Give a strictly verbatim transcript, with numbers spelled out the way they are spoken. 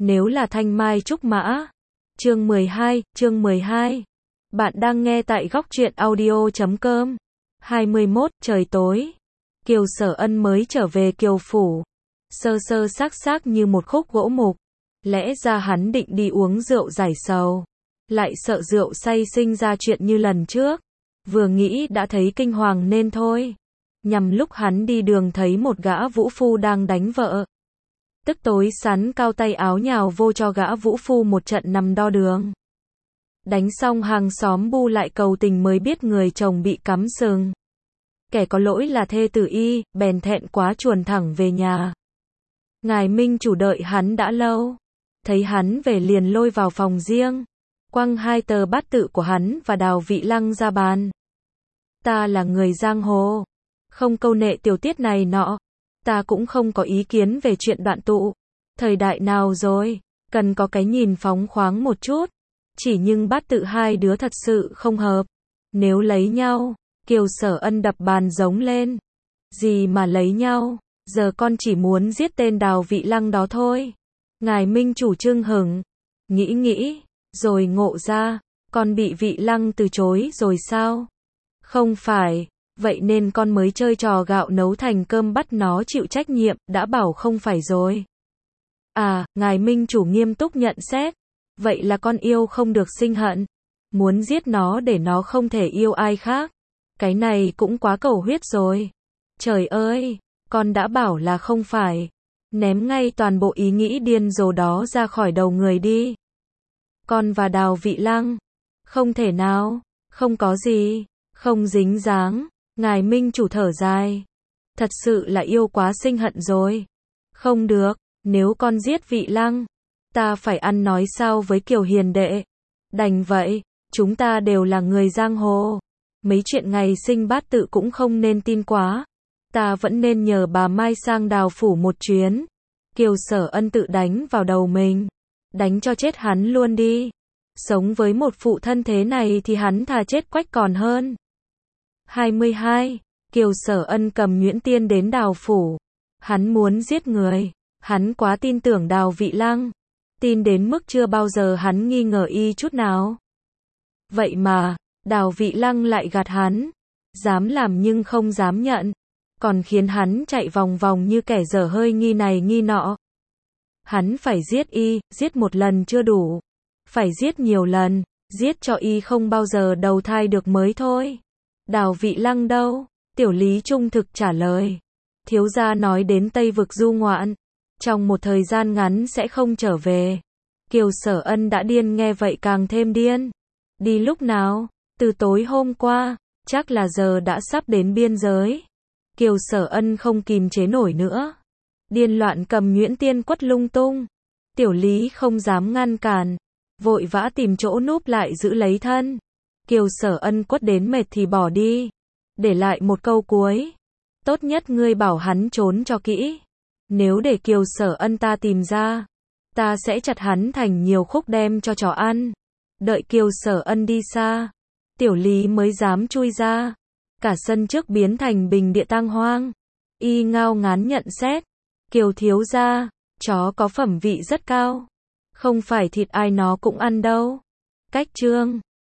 Nếu là thanh mai trúc mã. Chương mười hai, chương mười hai. Bạn đang nghe tại góc truyện audio chấm com. hai mươi mốt, trời tối. Kiều Sở Ân mới trở về Kiều phủ. Sơ sơ xác xác như một khúc gỗ mục. Lẽ ra hắn định đi uống rượu giải sầu. Lại sợ rượu say sinh ra chuyện như lần trước. Vừa nghĩ đã thấy kinh hoàng nên thôi. Nhằm lúc hắn đi đường thấy một gã vũ phu đang đánh vợ. Tức tối sắn cao tay áo nhào vô cho gã vũ phu một trận nằm đo đường. Đánh xong hàng xóm bu lại cầu tình mới biết người chồng bị cắm sừng. Kẻ có lỗi là thê tử y, bèn thẹn quá chuồn thẳng về nhà. Ngài Minh chủ đợi hắn đã lâu. Thấy hắn về liền lôi vào phòng riêng. Quăng hai tờ bát tự của hắn và Đào Vị Lăng ra bàn. Ta là người giang hồ. Không câu nệ tiểu tiết này nọ. Ta cũng không có ý kiến về chuyện đoạn tụ. Thời đại nào rồi, cần có cái nhìn phóng khoáng một chút. Chỉ nhưng bát tự hai đứa thật sự không hợp. Nếu lấy nhau, Kiều Sở Ân đập bàn giống lên. Gì mà lấy nhau, giờ con chỉ muốn giết tên Đào Vị Lăng đó thôi. Ngài Minh chủ trưng hửng. Nghĩ nghĩ, rồi ngộ ra, con bị Vị Lăng từ chối rồi sao? Không phải. Vậy nên con mới chơi trò gạo nấu thành cơm bắt nó chịu trách nhiệm, đã bảo không phải rồi. À, ngài Minh chủ nghiêm túc nhận xét. Vậy là con yêu không được sinh hận. Muốn giết nó để nó không thể yêu ai khác. Cái này cũng quá cầu huyết rồi. Trời ơi, con đã bảo là không phải. Ném ngay toàn bộ ý nghĩ điên rồ đó ra khỏi đầu người đi. Con và Đào Vị Lăng. Không thể nào, không có gì, không dính dáng. Ngài Minh chủ thở dài. Thật sự là yêu quá sinh hận rồi. Không được, nếu con giết Vị Lăng, ta phải ăn nói sao với Kiều hiền đệ. Đành vậy, chúng ta đều là người giang hồ. Mấy chuyện ngày sinh bát tự cũng không nên tin quá. Ta vẫn nên nhờ bà Mai sang Đào phủ một chuyến. Kiều Sở Ân tự đánh vào đầu mình. Đánh cho chết hắn luôn đi. Sống với một phụ thân thế này thì hắn thà chết quách còn hơn. hai mươi hai. Kiều Sở Ân cầm nhuyễn tiên đến Đào phủ. Hắn muốn giết người. Hắn quá tin tưởng Đào Vị Lăng. Tin đến mức chưa bao giờ hắn nghi ngờ y chút nào. Vậy mà, Đào Vị Lăng lại gạt hắn. Dám làm nhưng không dám nhận. Còn khiến hắn chạy vòng vòng như kẻ dở hơi nghi này nghi nọ. Hắn phải giết y, giết một lần chưa đủ. Phải giết nhiều lần, giết cho y không bao giờ đầu thai được mới thôi. Đào Vị Lăng đâu? Tiểu Lý trung thực trả lời. Thiếu gia nói đến Tây vực du ngoạn. Trong một thời gian ngắn sẽ không trở về. Kiều Sở Ân đã điên nghe vậy càng thêm điên. Đi lúc nào? Từ tối hôm qua, chắc là giờ đã sắp đến biên giới. Kiều Sở Ân không kìm chế nổi nữa. Điên loạn cầm nhuyễn tiên quất lung tung. Tiểu Lý không dám ngăn cản. Vội vã tìm chỗ núp lại giữ lấy thân. Kiều Sở Ân quất đến mệt thì bỏ đi. Để lại một câu cuối. Tốt nhất ngươi bảo hắn trốn cho kỹ. Nếu để Kiều Sở Ân ta tìm ra, ta sẽ chặt hắn thành nhiều khúc đem cho chó ăn. Đợi Kiều Sở Ân đi xa, Tiểu Lý mới dám chui ra. Cả sân trước biến thành bình địa tang hoang. Y ngao ngán nhận xét. Kiều thiếu gia, chó có phẩm vị rất cao. Không phải thịt ai nó cũng ăn đâu. Cách chương